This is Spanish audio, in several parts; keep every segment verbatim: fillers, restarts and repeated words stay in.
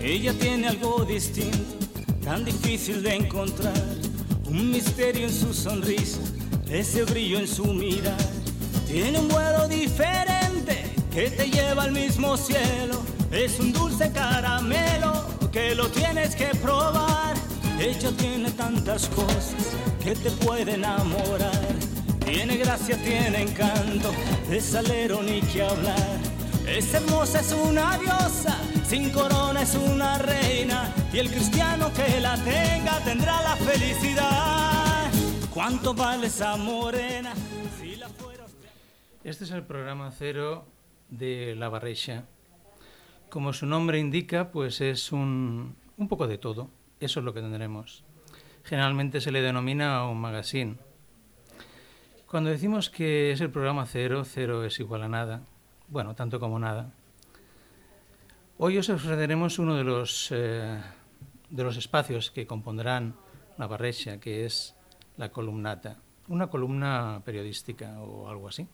Ella tiene algo distinto, tan difícil de encontrar, un misterio en su sonrisa, ese brillo en su mirar. Tiene un vuelo diferente que te lleva al mismo cielo, es un dulce caramelo que lo tienes que probar. Ella tiene tantas cosas que te puede enamorar, tiene gracia, tiene encanto, de salero ni que hablar. Es hermosa, es una diosa, sin corona es una reina, y el cristiano que la tenga tendrá la felicidad. ¿Cuánto vale esa morena? Si la fuera... Este es el programa cero de La Barreixa. Como su nombre indica, pues es un, un poco de todo. Eso es lo que tendremos. Generalmente se le denomina un magazine. Cuando decimos que es el programa cero, cero es igual a nada. Bueno, tanto como nada. Hoy os ofreceremos uno de los, eh, de los espacios que compondrán La Barreixa, que es la columnata. Una columna periodística o algo así.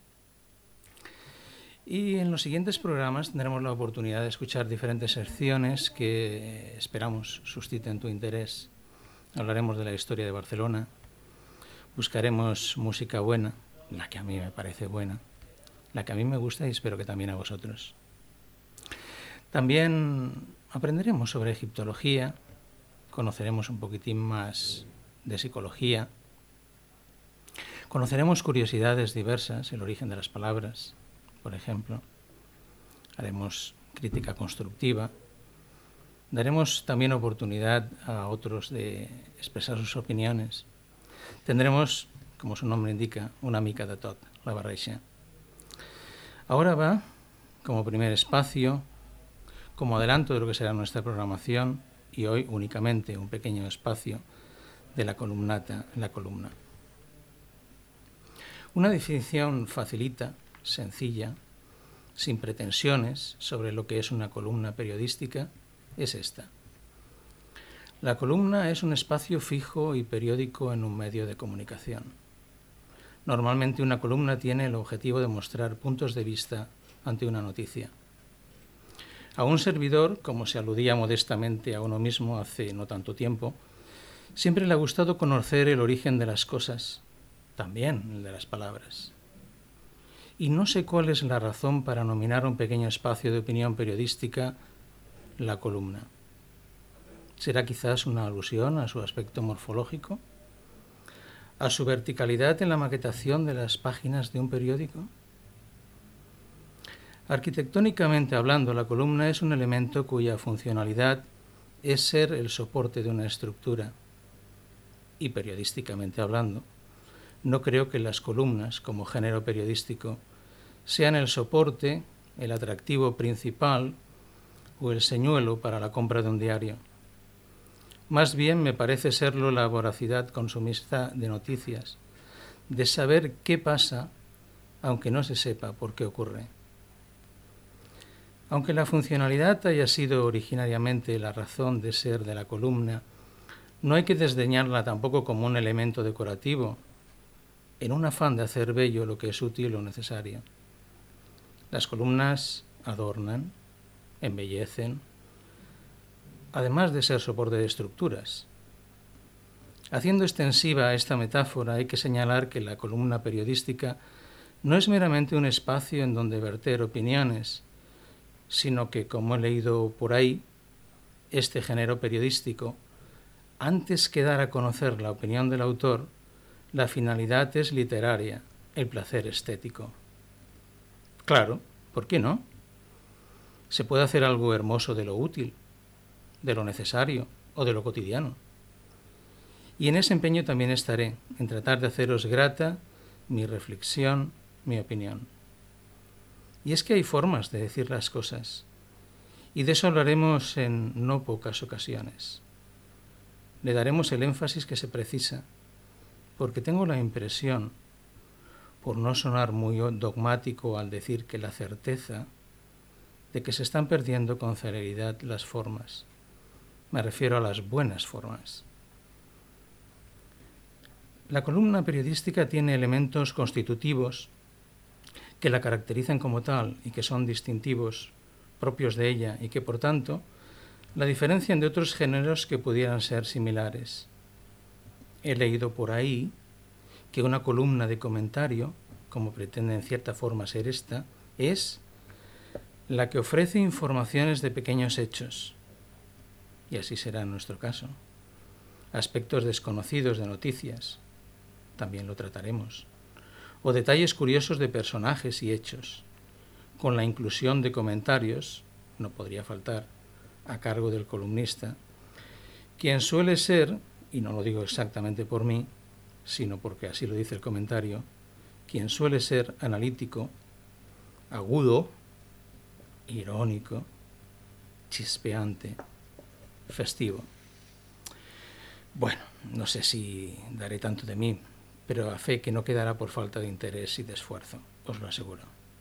Y en los siguientes programas tendremos la oportunidad de escuchar diferentes secciones que esperamos susciten tu interés. Hablaremos de la historia de Barcelona, buscaremos música buena, la que a mí me parece buena, la que a mí me gusta y espero que también a vosotros. También aprenderemos sobre egiptología, conoceremos un poquitín más de psicología, conoceremos curiosidades diversas, el origen de las palabras, por ejemplo, haremos crítica constructiva, daremos también oportunidad a otros de expresar sus opiniones. Tendremos, como su nombre indica, una mica de tot, La Barreixa. Ahora va, como primer espacio, como adelanto de lo que será nuestra programación, y hoy únicamente un pequeño espacio de la columnata, la columna. Una definición facilita, sencilla, sin pretensiones sobre lo que es una columna periodística, es esta. La columna es un espacio fijo y periódico en un medio de comunicación. Normalmente una columna tiene el objetivo de mostrar puntos de vista ante una noticia. A un servidor, como se aludía modestamente a uno mismo hace no tanto tiempo, siempre le ha gustado conocer el origen de las cosas, también el de las palabras. Y no sé cuál es la razón para nominar un pequeño espacio de opinión periodística la columna. ¿Será quizás una alusión a su aspecto morfológico? ¿A su verticalidad en la maquetación de las páginas de un periódico? Arquitectónicamente hablando, la columna es un elemento cuya funcionalidad es ser el soporte de una estructura. Y periodísticamente hablando, no creo que las columnas, como género periodístico, sean el soporte, el atractivo principal o el señuelo para la compra de un diario. Más bien me parece serlo la voracidad consumista de noticias, de saber qué pasa, aunque no se sepa por qué ocurre. Aunque la funcionalidad haya sido originariamente la razón de ser de la columna, no hay que desdeñarla tampoco como un elemento decorativo, en un afán de hacer bello lo que es útil o necesario. Las columnas adornan, embellecen, además de ser soporte de estructuras. Haciendo extensiva esta metáfora, hay que señalar que la columna periodística no es meramente un espacio en donde verter opiniones, sino que, como he leído por ahí, este género periodístico, antes que dar a conocer la opinión del autor, la finalidad es literaria, el placer estético. Claro, ¿por qué no? Se puede hacer algo hermoso de lo útil, de lo necesario o de lo cotidiano. Y en ese empeño también estaré, en tratar de haceros grata mi reflexión, mi opinión. Y es que hay formas de decir las cosas, y de eso hablaremos en no pocas ocasiones. Le daremos el énfasis que se precisa, porque tengo la impresión, por no sonar muy dogmático al decir que la certeza, de que se están perdiendo con celeridad las formas. Me refiero a las buenas formas. La columna periodística tiene elementos constitutivos que la caracterizan como tal y que son distintivos propios de ella y que, por tanto, la diferencian de otros géneros que pudieran ser similares. He leído por ahí que una columna de comentario, como pretende en cierta forma ser esta, es la que ofrece informaciones de pequeños hechos, y así será en nuestro caso. Aspectos desconocidos de noticias, también lo trataremos, o detalles curiosos de personajes y hechos, con la inclusión de comentarios, no podría faltar, a cargo del columnista, quien suele ser, y no lo digo exactamente por mí, sino porque así lo dice el comentario, quien suele ser analítico, agudo, irónico, chispeante, festivo. Bueno, no sé si daré tanto de mí, pero a fe que no quedará por falta de interés y de esfuerzo, os lo aseguro.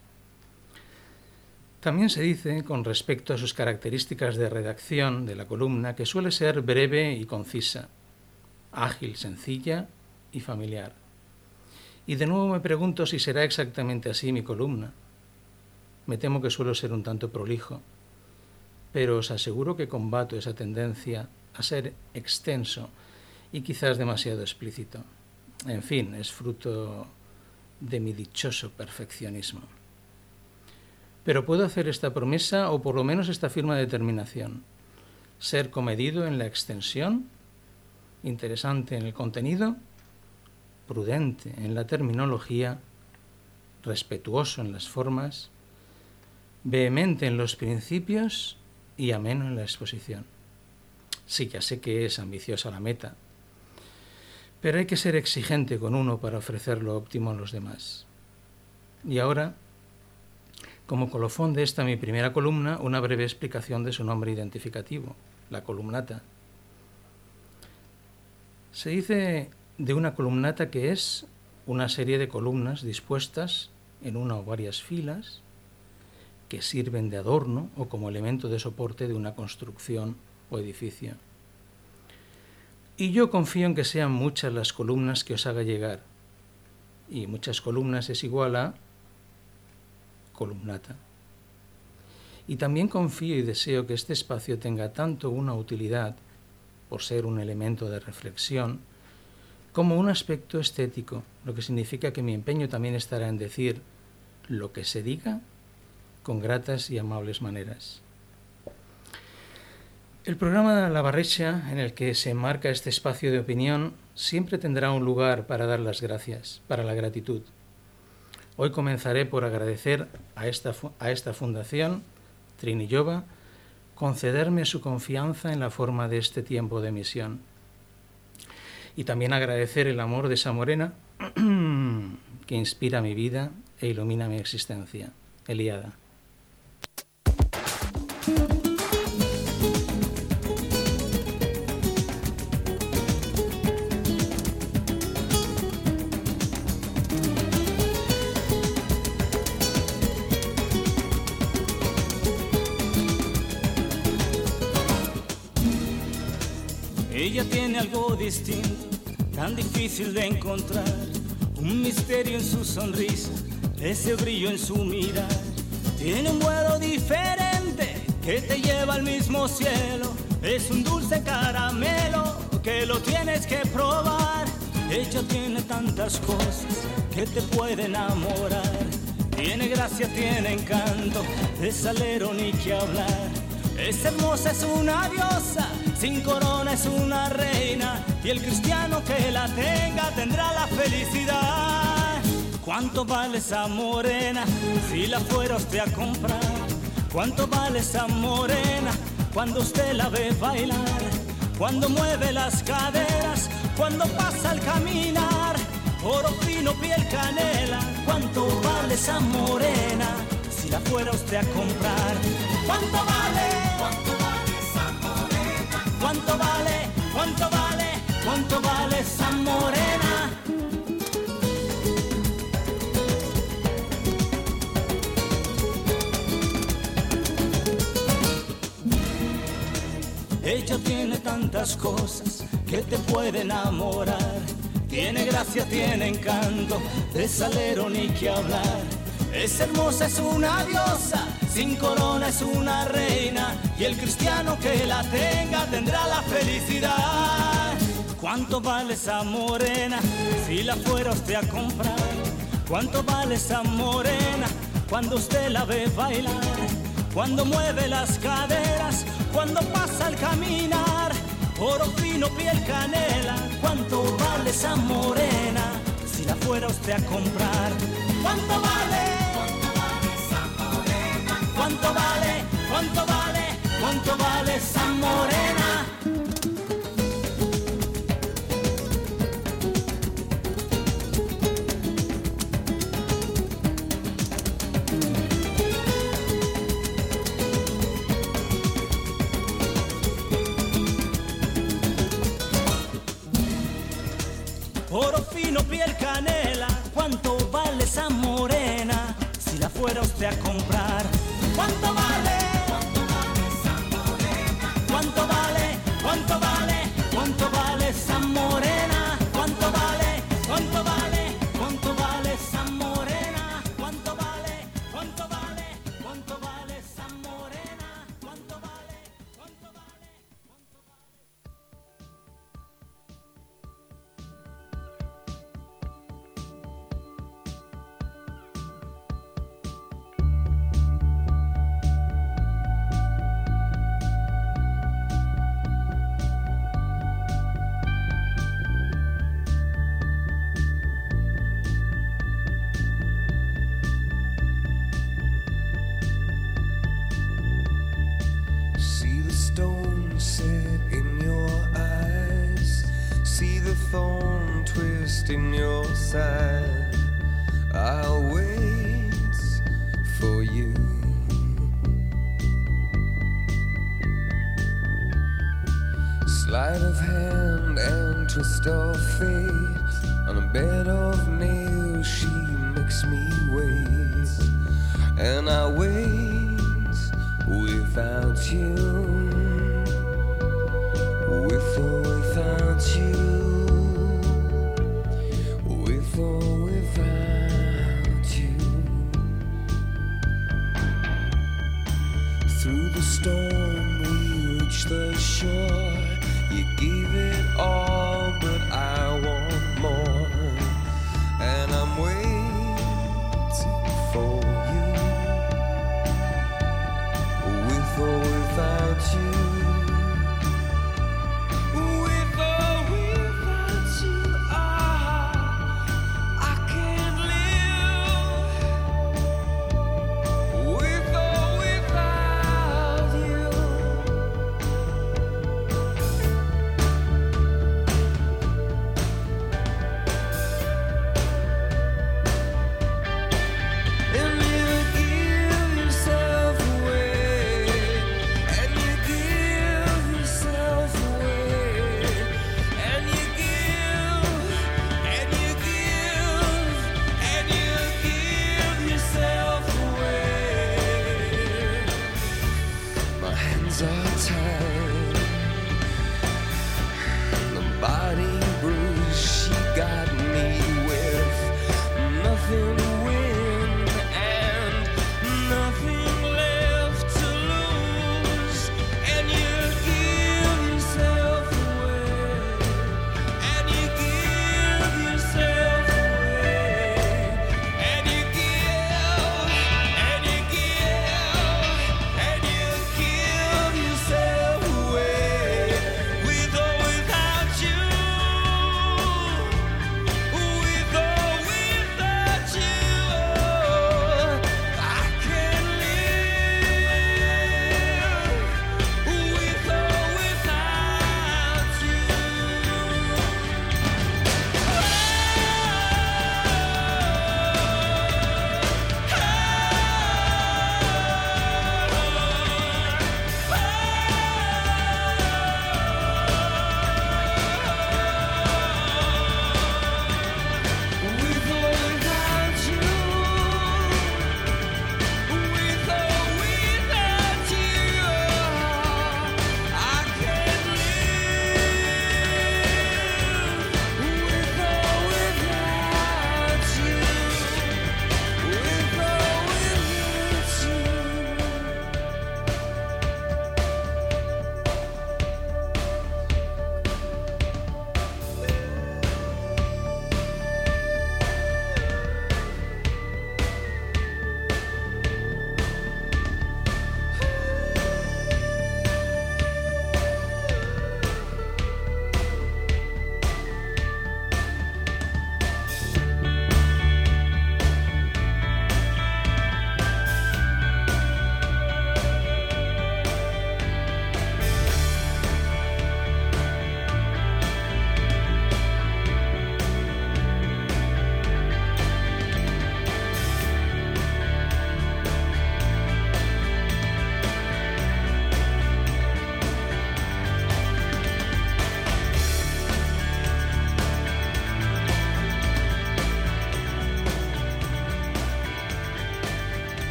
También se dice, con respecto a sus características de redacción de la columna, que suele ser breve y concisa, ágil, sencilla y familiar. Y de nuevo me pregunto si será exactamente así mi columna. Me temo que suelo ser un tanto prolijo, pero os aseguro que combato esa tendencia a ser extenso y quizás demasiado explícito. En fin, es fruto de mi dichoso perfeccionismo. Pero puedo hacer esta promesa, o por lo menos esta firme determinación: ser comedido en la extensión, interesante en el contenido, prudente en la terminología, respetuoso en las formas, vehemente en los principios y ameno en la exposición. Sí, ya sé que es ambiciosa la meta, pero hay que ser exigente con uno para ofrecer lo óptimo a los demás. Y ahora, como colofón de esta mi primera columna, una breve explicación de su nombre identificativo, la columnata. Se dice de una columnata que es una serie de columnas dispuestas en una o varias filas que sirven de adorno o como elemento de soporte de una construcción o edificio. Y yo confío en que sean muchas las columnas que os haga llegar, y muchas columnas es igual a columnata. Y también confío y deseo que este espacio tenga tanto una utilidad, por ser un elemento de reflexión, como un aspecto estético, lo que significa que mi empeño también estará en decir lo que se diga con gratas y amables maneras. El programa La Barrecha, en el que se enmarca este espacio de opinión, siempre tendrá un lugar para dar las gracias, para la gratitud. Hoy comenzaré por agradecer a esta, a esta fundación, Trinillova, concederme su confianza en la forma de este tiempo de emisión. Y también agradecer el amor de esa morena que inspira mi vida e ilumina mi existencia. Eliada. Ella tiene algo distinto, tan difícil de encontrar, un misterio en su sonrisa, ese brillo en su mirar. Tiene un vuelo diferente que te lleva al mismo cielo, es un dulce caramelo que lo tienes que probar. Ella tiene tantas cosas que te pueden enamorar, tiene gracia, tiene encanto, de salero ni que hablar. Es hermosa, es una diosa, sin corona es una reina, y el cristiano que la tenga tendrá la felicidad. ¿Cuánto vale esa morena si la fuera usted a comprar? ¿Cuánto vale esa morena cuando usted la ve bailar? Cuando mueve las caderas, cuando pasa al caminar, oro fino, piel canela. ¿Cuánto vale esa morena si la fuera usted a comprar? ¿Cuánto vale? ¿Cuánto vale esa morena? ¿Cuánto vale? ¿Cuánto vale? ¿Cuánto vale esa morena? Ella tiene tantas cosas que te puede enamorar, tiene gracia, tiene encanto, de salero ni que hablar. Es hermosa, es una diosa, sin corona es una reina, y el cristiano que la tenga tendrá la felicidad. ¿Cuánto vale esa morena si la fuera usted a comprar? ¿Cuánto vale esa morena cuando usted la ve bailar? Cuando mueve las caderas, cuando pasa al caminar, oro fino, piel canela. ¿Cuánto vale esa morena si la fuera usted a comprar? ¿Cuánto vale? ¿Cuánto vale esa morena? ¿Cuánto vale? ¿Cuánto vale? ¿Cuánto vale esa morena? Oro fino, piel canela, ¿cuánto vale esa morena si la fuera usted a comprar? ¿Cuánto vale? ¿Cuánto vale esa morena? ¿Cuánto vale? ¿Cuánto vale? ¿Cuánto vale esa morena? ¿Cuánto vale? ¿Cuánto vale? ¿Cuánto vale esa morena? ¿Cuánto vale? ¿Cuánto vale? ¿Cuánto vale esa morena? ¿Cuánto vale? ¿Cuánto vale? In your side, I'll wait for you. Sleight of hand and twist of fate, on a bed of nails she makes me wait, and I wait without you, with or without you. With or without you. Through the storm we reach the shore. You gave it all, but I want more, and I'm waiting for you. With or without you.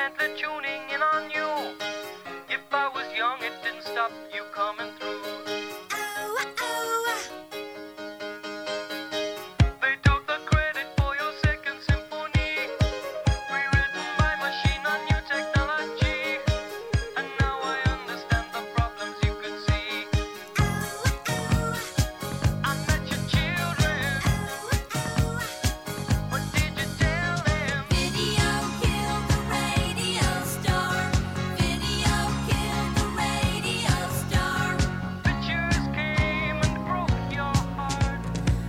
intently tuning in on you. If I was young, it didn't stop you coming through. They took the credit for your second symphony, rewritten by machine on new technology. And now I understand the problems you could see. I met your children. What did you tell them? Video killed the radio star. Video killed the radio star. Pictures came and broke your heart.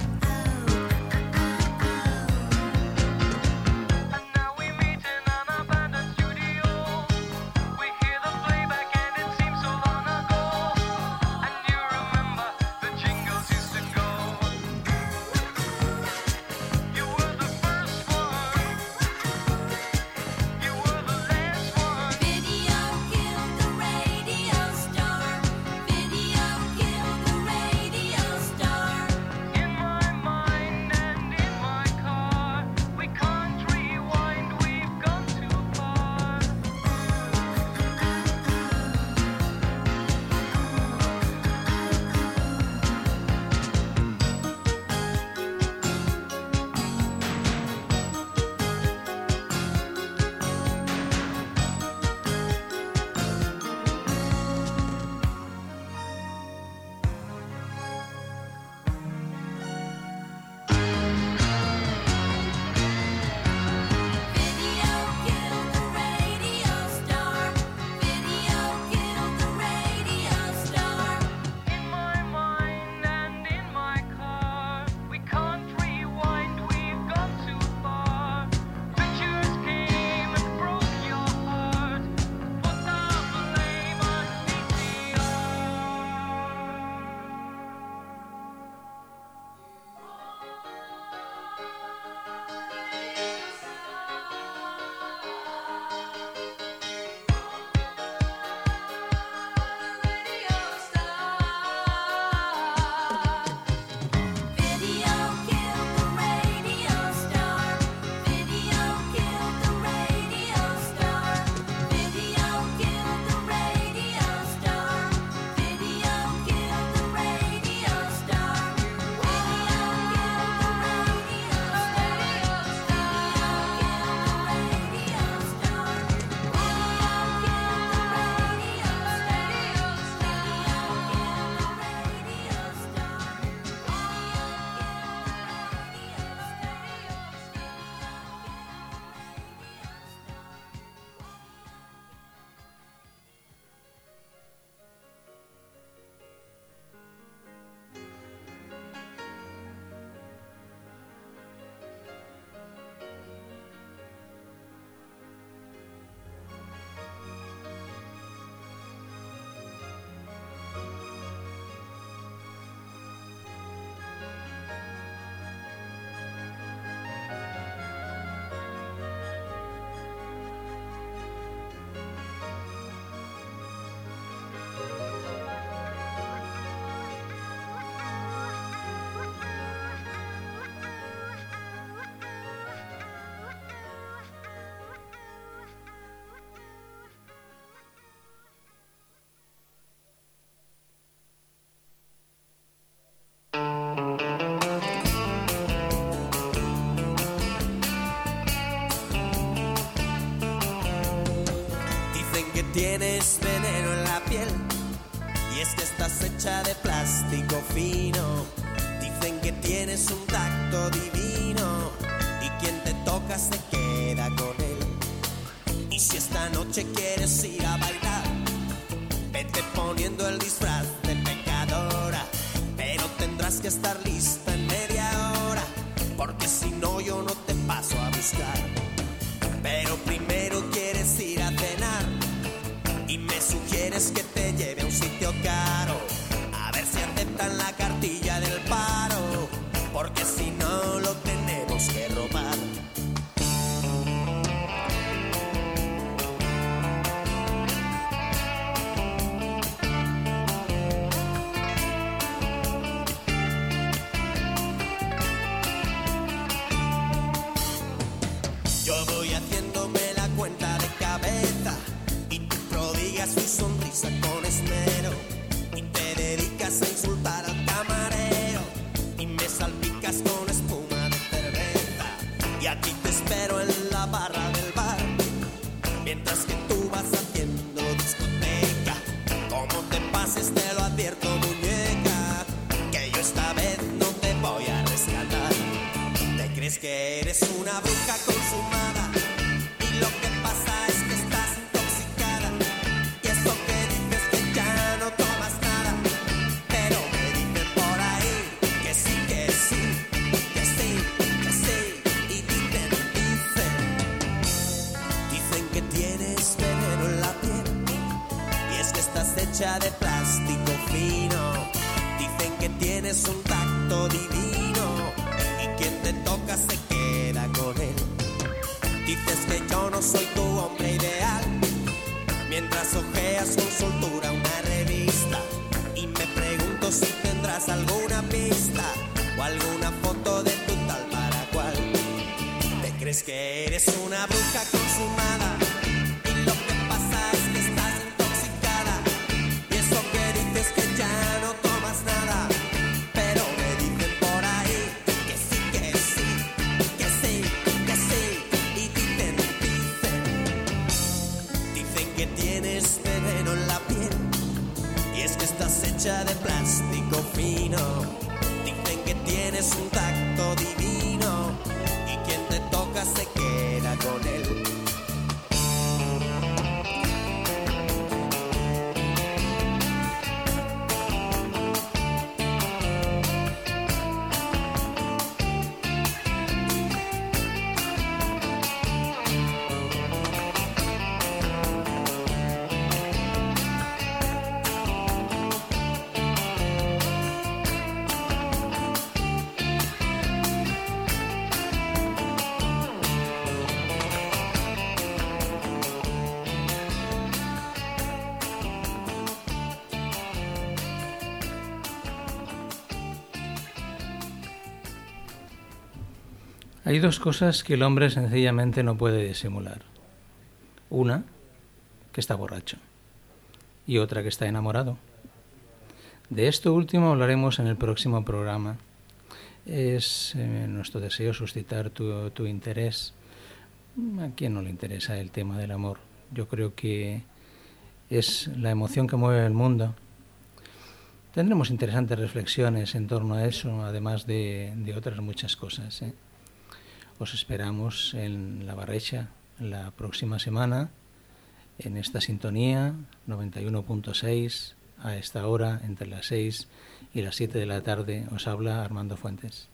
And now we meet in an abandoned studio. We hear the playback and it seems so long ago. And you remember the jingles used to go. You were the first one. You were the last one. Video killed the radio star. Video killed the radio star. In my mind and in my car, we can't rewind, we've gone too far. Video killed the radio star. Video killed the radio star. In my mind and in my car, we can't rewind, we've gone too far. Pictures came and broke your heart. Put the blame on V C R. Video killed the radio star. Video killed the radio star. Video killed the radio star. Video killed the radio star. Video killed the radio star. Dicen que tienes veneno en la piel y es que estás hecha de plástico fino. Dicen que tienes un tacto divino y quien te toca se queda con él. Y si esta noche quieres ir a bailar, vete poniendo el disfraz de pecadora, pero tendrás que estar lista en media hora, porque si no yo no te paso a buscar. Pero primero quieres ir a cenar y me sugieres que te lleve a un sitio caro, a ver si aceptan la cartilla del paro, porque si no lo tenemos que robar. Yo voy haciéndome la cuenta de cabeza aquí te espero en la barra del bar, mientras que tú vas haciendo discoteca. Como te pases te lo advierto, muñeca, que yo esta vez no te voy a rescatar. Te crees que eres una bruja consumada y lo que pasa es que estás intoxicada. Y eso que dices que ya no tomas nada, pero me dicen por ahí que sí, que sí, que sí, que sí. Y dicen, dicen, dicen que tienes veneno en la piel, y es que estás hecha de plástico fino. Dicen que tienes un tacto divino y quien te toca se queda con él. Dices que yo no soy tu hombre ideal, mientras ojeas con soltura una revista. Y me pregunto si tendrás alguna pista o alguna foto de tu tal para cual. Te crees que eres una bruja consumada y lo que pasa es que estás intoxicada. Y eso que dices que ya no tomas nada, pero me dicen por ahí que sí, que sí, que sí, que sí. Y dicen, dicen, dicen que tienes veneno en la piel, y es que estás hecha de plástico fino. Dicen que tienes un tacto divino y quien te toca se queda con él. Hay dos cosas que el hombre sencillamente no puede disimular. Una, que está borracho, y otra, que está enamorado. De esto último hablaremos en el próximo programa. Es eh, nuestro deseo suscitar tu, tu interés. ¿A quién no le interesa el tema del amor? Yo creo que es la emoción que mueve el mundo. Tendremos interesantes reflexiones en torno a eso, además de, de otras muchas cosas, ¿eh? Os esperamos en La Barrecha la próxima semana, en esta sintonía noventa y uno punto seis, a esta hora, entre las seis y las siete de la tarde. Os habla Armando Fuentes.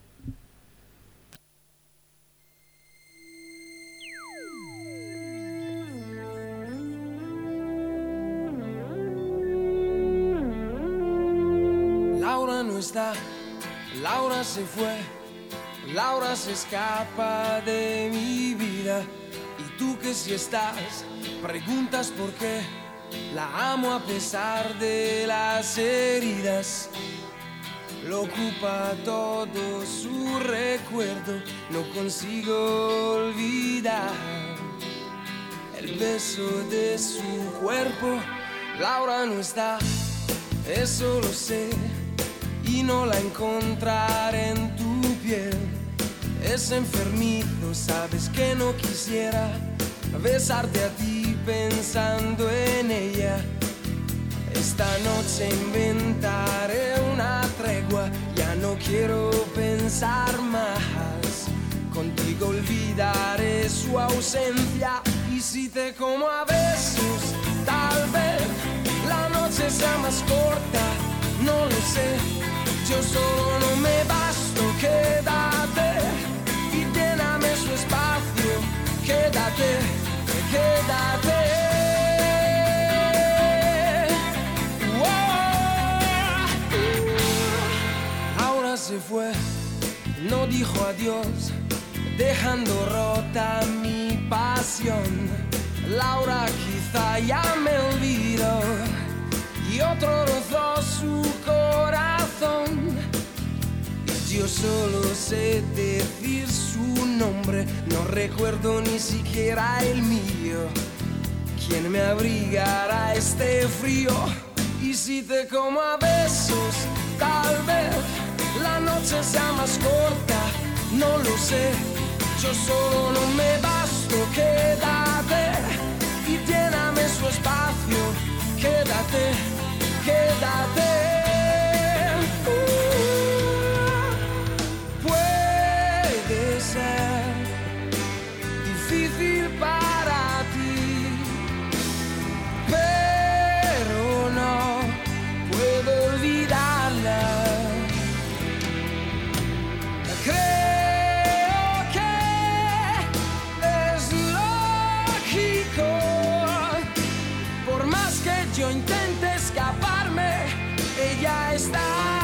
Laura no está, Laura se fue, Laura se escapa de mi vida. Y tú que si estás, preguntas por qué. La amo a pesar de las heridas. Lo ocupa todo su recuerdo. No consigo olvidar el beso de su cuerpo. Laura no está, eso lo sé, y no la encontraré en tu piel. Es enfermizo, sabes que no quisiera besarte a ti pensando en ella. Esta noche inventaré una tregua, ya no quiero pensar más. Contigo olvidaré su ausencia, y si te como a besos, tal vez la noche sea más corta, no lo sé. Yo solo no me basto, quédate y lléname su espacio. Quédate, quédate. Wow. Ahora se fue, no dijo adiós, dejando rota mi pasión. Laura quizá ya me olvidó y otro rozó su corazón. Y yo solo sé decir su nombre, no recuerdo ni siquiera el mío. ¿Quién me abrigará este frío? Y si te como a besos, tal vez la noche sea más corta, no lo sé. yo solo no me basto, quédate y lléname su espacio, quédate, quédate. Uh, puede ser difícil para ti, pero no puedo olvidarla. Creo que es lógico, por más que yo intente escaparme, ella está.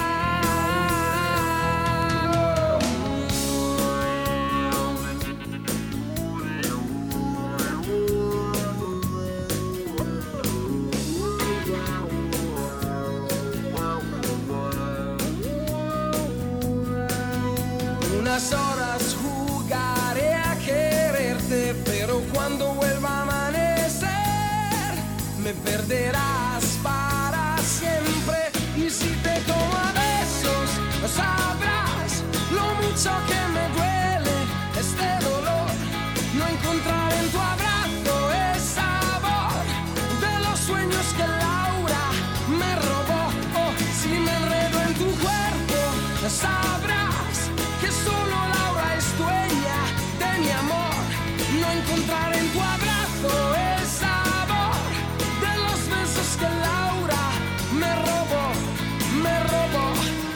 Unas horas jugaré a quererte, pero cuando vuelva a amanecer me perderás para siempre. Y si te tomo a besos, sabrás lo mucho que me duele este dolor. No encontrar en tu abrazo el sabor de los sueños que Laura me robó. Oh, si me enredo en tu cuerpo, sabrás que solo Laura es dueña de mi amor. No encontrar en tu abrazo el sabor de los besos que Laura me robó, me robó.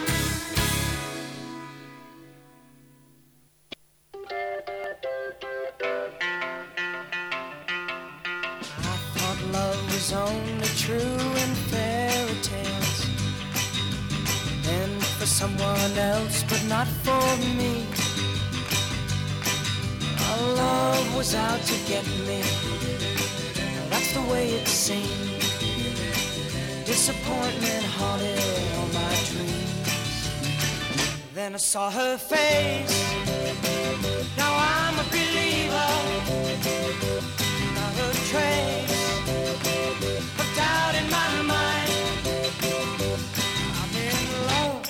I thought love was only true in fairy tales, and for someone else, but not for me. Our love was out to get me. That's the way it seemed. Disappointment haunted all my dreams. Then I saw her face. Now I'm a believer. Not a trace of doubt in my mind. I'm in love.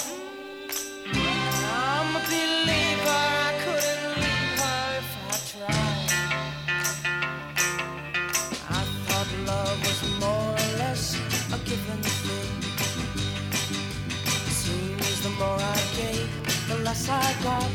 I'm a believer. I couldn't leave her if I tried. I thought love was more or less a given thing. Seems the more I gave, the less I got.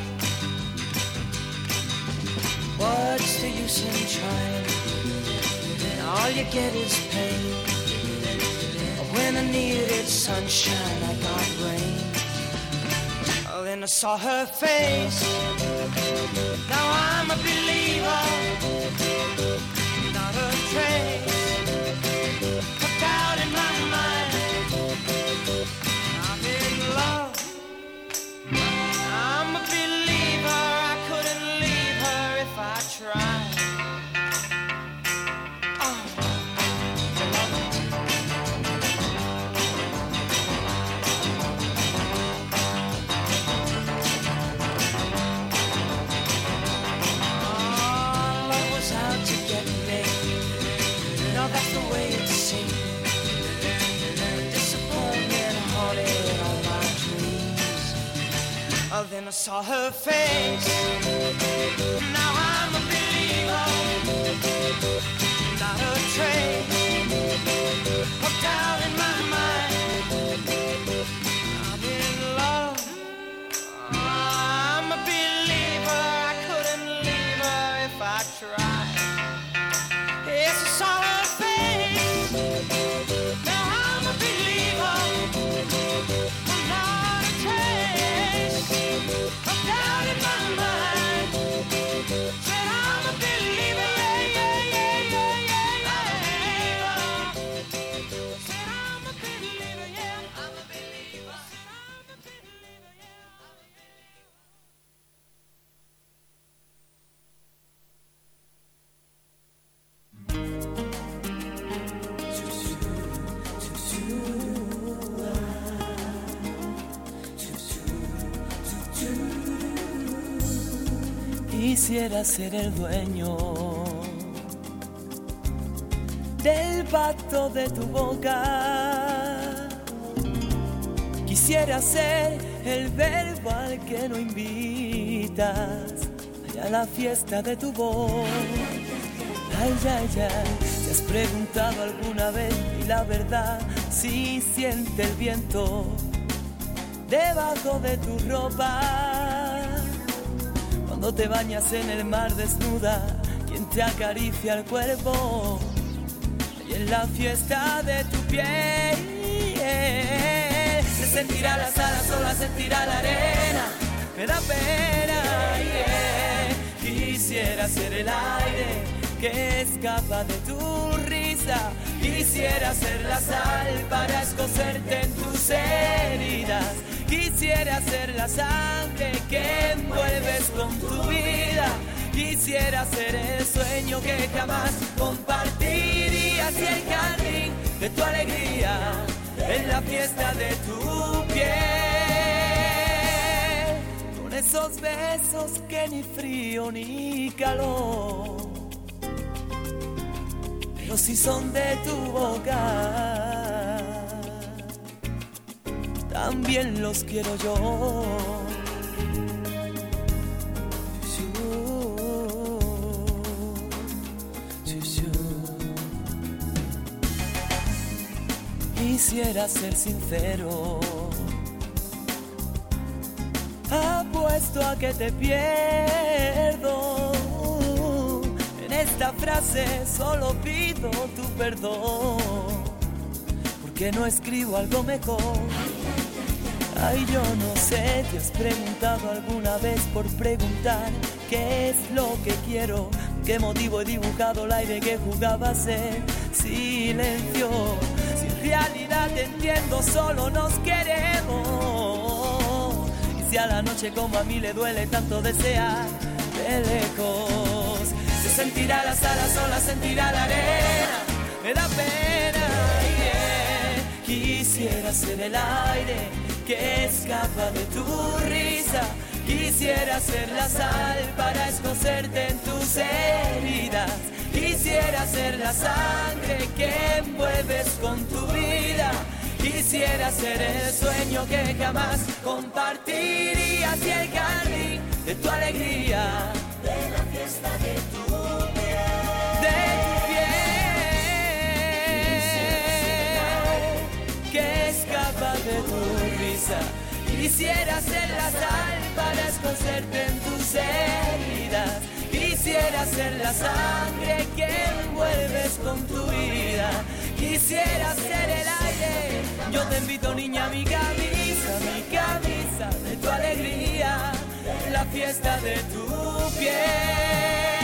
What's the use in trying? All you get is pain. When I needed sunshine, I got rain. Oh, then I saw her face. Now I'm a believer. Not a trace of doubt in my mind. I'm in love. I'm a believer. I couldn't leave her if I tried. That's the way it seemed. Disappointment haunted all my dreams. Oh, then I saw her face. Now I'm a believer. Not a trace of doubt in my mind. I'm in love. I'm a believer. I couldn't leave her if I tried. Yes, I saw her. Now I'm a believer. I'm not a trace of doubt in my mind. Said I'm a believer, yeah, yeah, yeah, yeah, yeah, yeah. Said I'm a believer, yeah, I'm a believer. Said I'm a believer, yeah, I'm a Quisiera ser el dueño del pacto de tu boca. Quisiera ser el verbo al que no invitas. Ay, a la fiesta de tu voz. Ay, ay, ay, ¿te has preguntado alguna vez? Y la verdad, si siente el viento debajo de tu ropa. Cuando te bañas en el mar desnuda, quien te acaricia el cuerpo. Y en la fiesta de tu piel se sentirá la sala, sola sentirá la arena. Me da pena, yeah. Quisiera ser el aire que escapa de tu risa. Quisiera ser la sal para escocerte en tus heridas. Quisiera ser la sangre que envuelves con tu vida. Quisiera ser el sueño que jamás compartirías y el jardín de tu alegría en la fiesta de tu piel. Con esos besos que ni frío ni calor, pero si son de tu boca, también los quiero yo. Quisiera ser sincero, apuesto a que te pierdo. En esta frase solo pido tu perdón, porque no escribo algo mejor. Ay, yo no sé, ¿te has preguntado alguna vez por preguntar qué es lo que quiero? ¿Qué motivo he dibujado el aire que jugaba a ser silencio? Si en realidad te entiendo, solo nos queremos. Y si a la noche como a mí le duele tanto desear de lejos, se sentirá la sala, sola sentirá la arena. Me da pena, yeah. Quisiera ser el aire que escapa de tu risa. Quisiera ser la sal para escocerte en tus heridas. Quisiera ser la sangre que envuelves con tu vida. Quisiera ser el sueño que jamás compartirías y el jardín de tu alegría, de la fiesta de tu piel, de tu piel que escapa de tu risa. Quisiera ser la sal para escocerte en tus heridas. Quisiera ser la sangre que envuelves con tu vida. Quisiera ser el aire. Yo te invito, niña, a mi camisa, mi camisa de tu alegría, la fiesta de tu piel.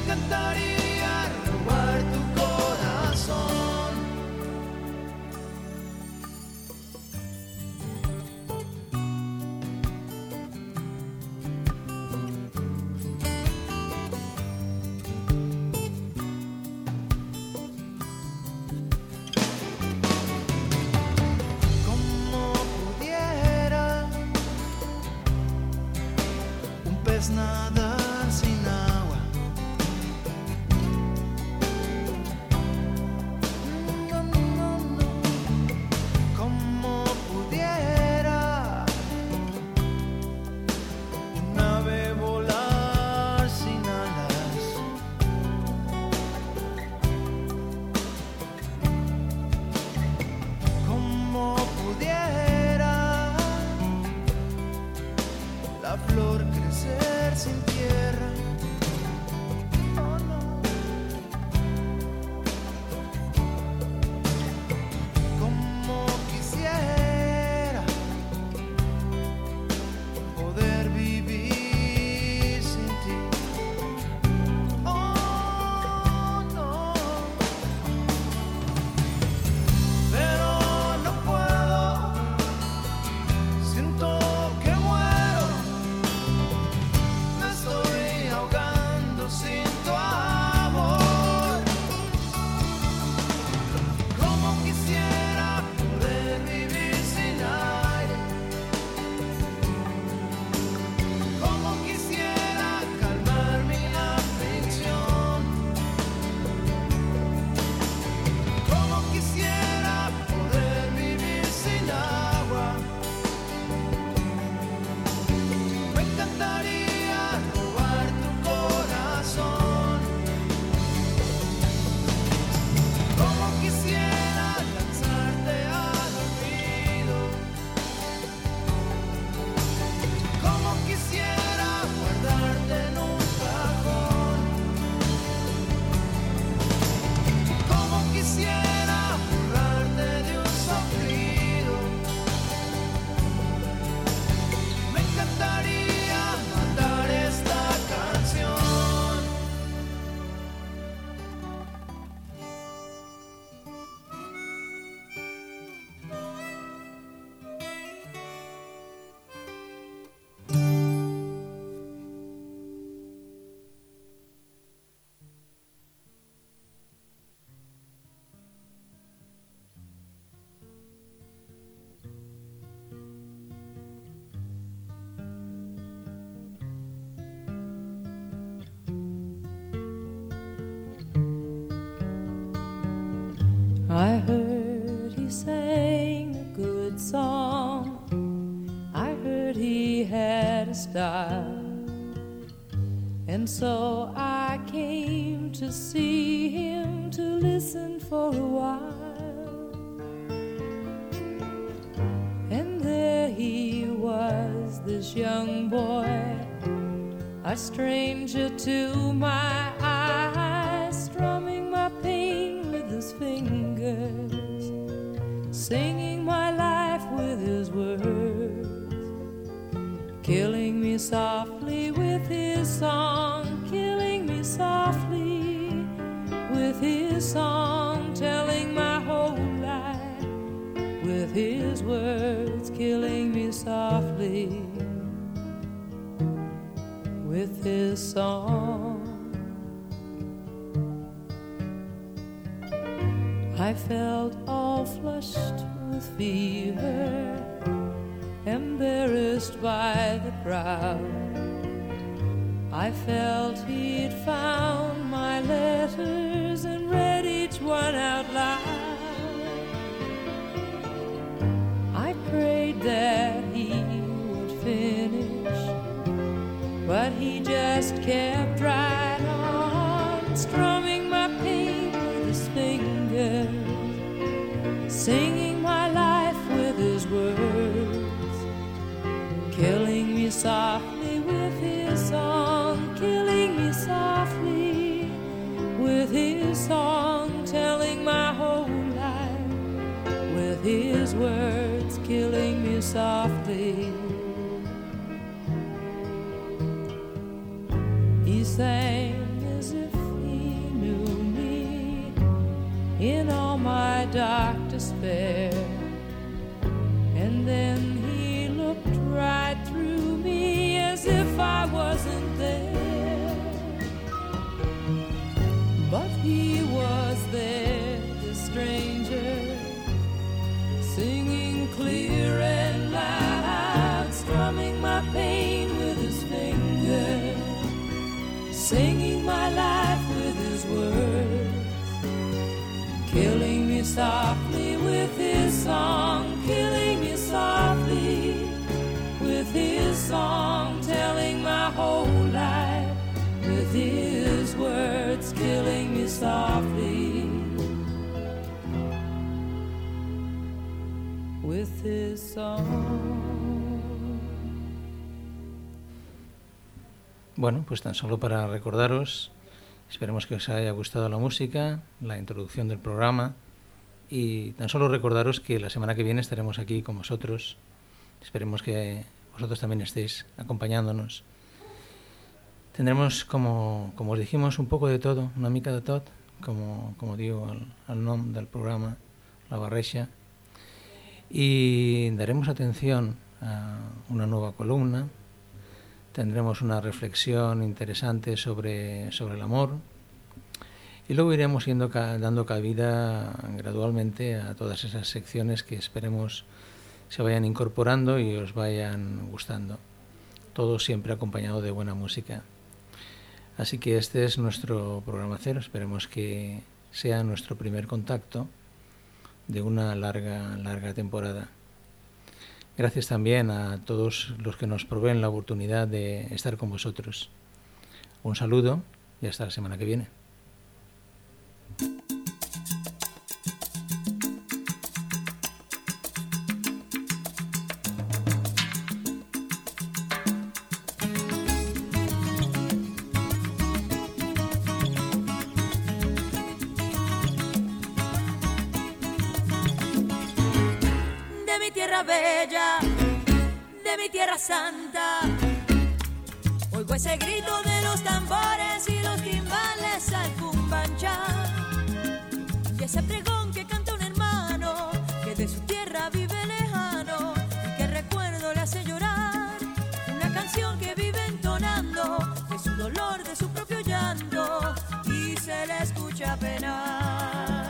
encantaría robar tu corazón. Como pudiera un pez nadar sin agua. No, no, no. Como pudiera un ave volar sin alas. Como pudiera la flor crecer sin tierra. Oh, no. Como quisiera poder vivir sin ti. Oh, no. Pero no puedo, siento que muero, me estoy ahogando sin tu amor. Como quisiera poder vivir sin aire, como quisiera calmar mi aflicción, como quisiera poder vivir sin agua. Me encantaría robar tu corazón. Como quisiera lanzarte al olvido. Como quisiera guardarte en un cajón. Como quisiera borrarte de un soplido. Me encantaría matar esta canción. I heard he sang a good song. I heard he had a style. And so I came to see him, to listen for a while. And there he was, this young boy, a stranger to my eyes, strumming my pain with his fingers, singing my life with his words, killing me softly with his song, killing me softly with his song, telling my whole life with his words, killing me softly with his song. I felt all flushed with fever, embarrassed by the crowd. I felt he'd found my letters and read each one out loud. I prayed that he would finish, but he just kept right on, strumming my pain with his fingers, singing my life with his words, killing me softly with his song, killing me softly with his song, telling my whole life with his words, killing me softly. He sang as if in all my dark despair. And then he looked right through me as if I wasn't there. But he was there, the stranger, singing clear and loud, strumming my pain with his finger, singing my life with his words, killing me softly with his song, killing me softly with his song, telling my whole life with his words, killing me softly with his song. Bueno, pues tan solo para recordaros, esperemos que os haya gustado la música, la introducción del programa, y tan solo recordaros que la semana que viene estaremos aquí con vosotros. Esperemos que vosotros también estéis acompañándonos. Tendremos, como, como os dijimos, un poco de todo, una mica de tot, como, como digo al, al nom del programa, La Barreja, y daremos atención a una nueva columna. Tendremos una reflexión interesante sobre, sobre el amor, y luego iremos yendo, dando cabida gradualmente a todas esas secciones que esperemos se vayan incorporando y os vayan gustando. Todo siempre acompañado de buena música. Así que este es nuestro programa cero. Esperemos que sea nuestro primer contacto de una larga, larga temporada. Gracias también a todos los que nos proveen la oportunidad de estar con vosotros. Un saludo y hasta la semana que viene. Bella, de mi tierra santa, oigo ese grito de los tambores y los timbales al cumbanchá, y ese pregón que canta un hermano que de su tierra vive lejano y que recuerdo le hace llorar, una canción que vive entonando de su dolor, de su propio llanto, y se le escucha penar.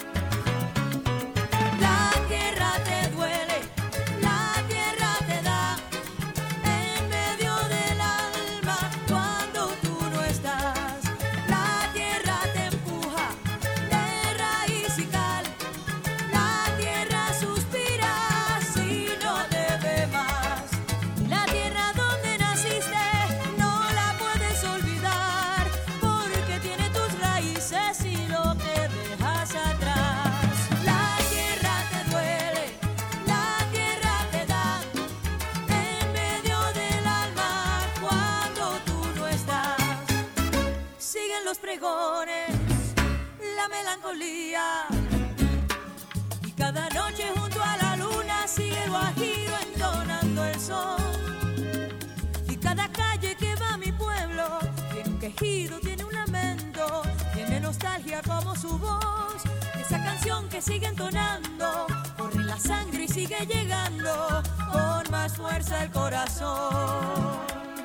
La melancolía, y cada noche junto a la luna sigue el guajiro entonando el sol, y cada calle que va a mi pueblo tiene un quejido, tiene un lamento, tiene nostalgia como su voz, esa canción que sigue entonando, corre en la sangre y sigue llegando con más fuerza el corazón.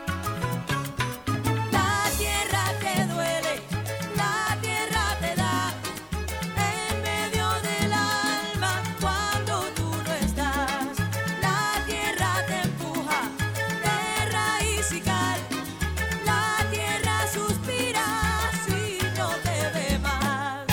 La tierra te duele, la tierra te da en medio del alma cuando tú no estás. La tierra te empuja de raíz y cal. La tierra suspira si no te ve más.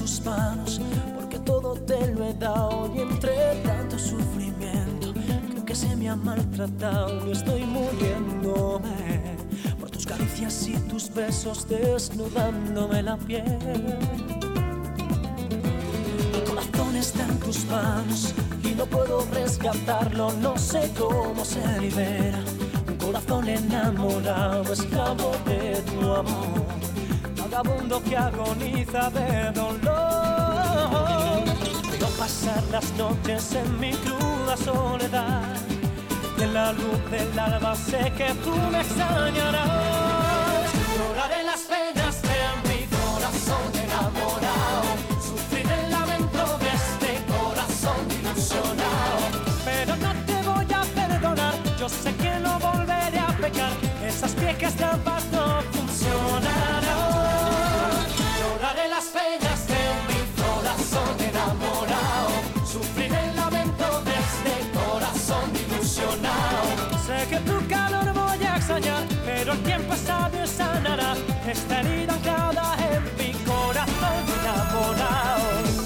tus manos, porque todo te lo he dado y entre tanto sufrimiento creo que se me ha maltratado y estoy muriéndome por tus caricias y tus besos desnudándome la piel. Mi corazón está en tus manos y no puedo rescatarlo, no sé cómo se libera. Un corazón enamorado, esclavo de tu amor, vagabundo que agoniza de dolor. Veo pasar las noches en mi cruda soledad y en la luz del alba sé que tú me extrañarás. Lloraré las penas de mi corazón enamorado, sufrir el lamento de este corazón ilusionado. Pero no te voy a perdonar, yo sé que no volveré a pecar, esas viejas trampas no funcionarán. Lloraré las penas de mi corazón enamorado, sufrir el lamento de este corazón ilusionado. Sé que tu calor voy a extrañar, pero el tiempo sabio sanará esta herida anclada en mi corazón enamorado.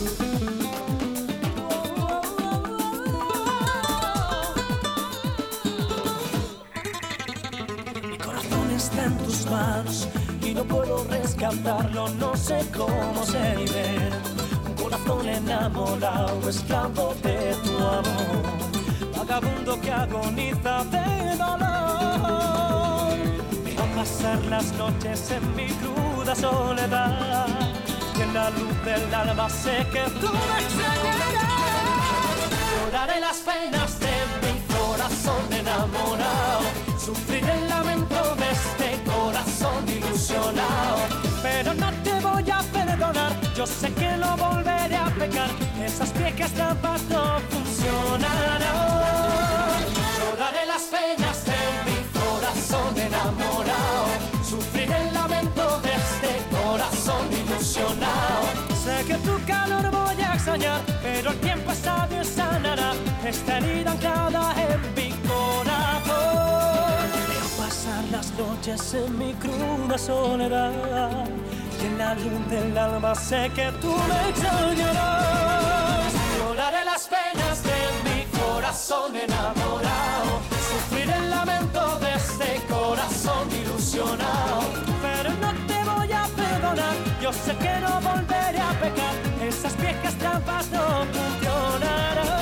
Mi corazón está en tus manos y no puedo rescatarlo, no sé cómo se libera. Un corazón enamorado, esclavo de tu amor, vagabundo que agoniza de dolor. Veo pasar las noches en mi cruda soledad y en la luz del alba sé que tú me extrañarás. Lloraré las penas de mi corazón enamorado, sufrir el lamento de este corazón ilusionado. Pero no te voy a perdonar, yo sé que no volveré a pecar, esas viejas trampas no funcionarán. Lloraré las penas de mi corazón enamorado, sufrir el lamento de este corazón ilusionado. Sé que tu calor voy a extrañar, pero el tiempo sabio sanará esta herida anclada en mi corazón. Veo pasar las noches en mi cruda soledad y en la luz del alma sé que tú me extrañarás. Lloraré las penas de mi corazón enamorado, sufrir el lamento de este corazón ilusionado. Pero no te voy a perdonar, yo sé que no volveré a pecar, esas viejas trampas no funcionarán.